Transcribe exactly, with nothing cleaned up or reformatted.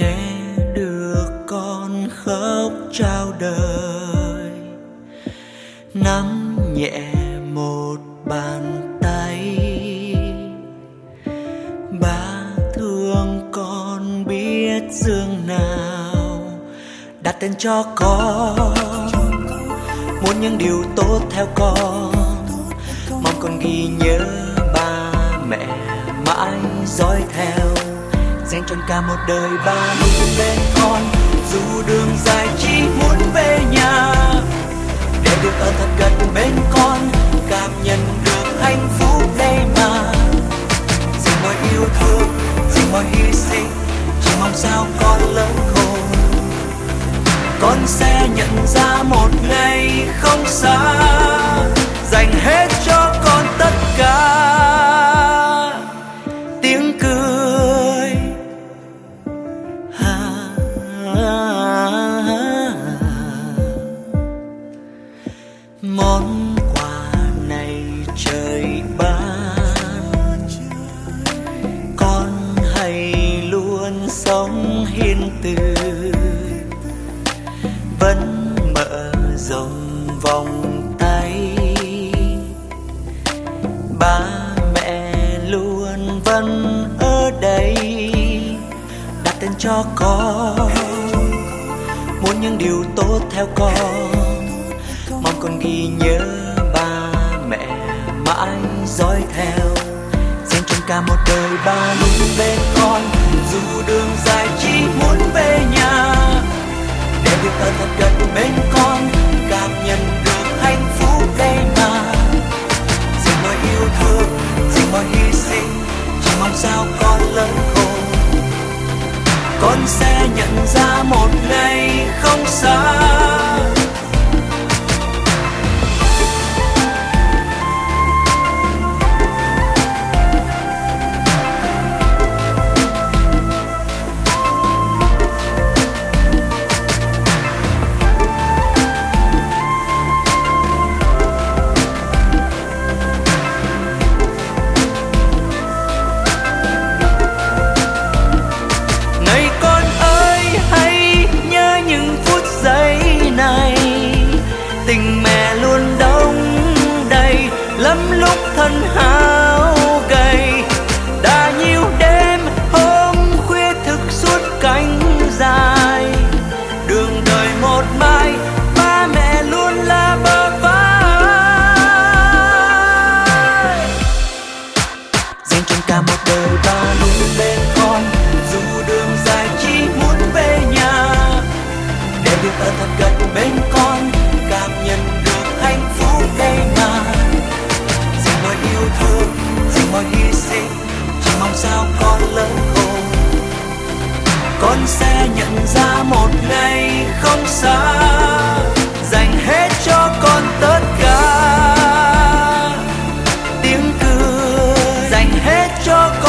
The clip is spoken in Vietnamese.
nghe được con khóc trao đời, nắm nhẹ một bàn tay. Ba thương con biết dương nào, đặt tên cho con, muốn những điều tốt theo con, mong con ghi nhớ ba mẹ mãi dõi theo, dành trọn cả một đời ba luôn bên con. Dù đường dài chỉ muốn về nhà, để được ở thật gần bên con, cảm nhận được hạnh phúc đây mà. Dành mọi yêu thương, dành mọi hy sinh, chỉ mong sao con lớn khôn, con sẽ nhận ra một ngày không xa, dành hết cho con tất cả tiếng cười. Ha, ha, ha. Món quà này trời ban, con hãy luôn sống hiền từ, vẫn mở rộng vòng tay. Ba mẹ luôn vẫn ở đây, đặt tên cho con, muốn những điều tốt theo con, mong con ghi nhớ ba mẹ mãi dõi theo, dành trọn cả một đời ba luôn bên con. Dù đường dài chỉ muốn về nhà, để được ở thật gần bên con, cảm nhận được hạnh phúc đây mà. Dành mọi yêu thương, dành mọi hy sinh, chỉ mong sao con lớn khôn, con sẽ nhận ra một ngày không xa. Tình mẹ luôn đông đầy, lắm lúc thân hao gầy, đã nhiều đêm hôm khuya thức suốt cánh dài. Đường đời một mai, ba mẹ luôn là bờ vai, dành trọn cả một đời ba luôn bên con. Dù đường dài chỉ muốn về nhà, để được ở thật gần bên con, cảm nhận được hạnh phúc đây mà. Dành mọi yêu thương, dành mọi hy sinh, chỉ mong sao con lớn khôn, con sẽ nhận ra một ngày không xa, dành hết cho con tất cả tiếng cười, dành hết cho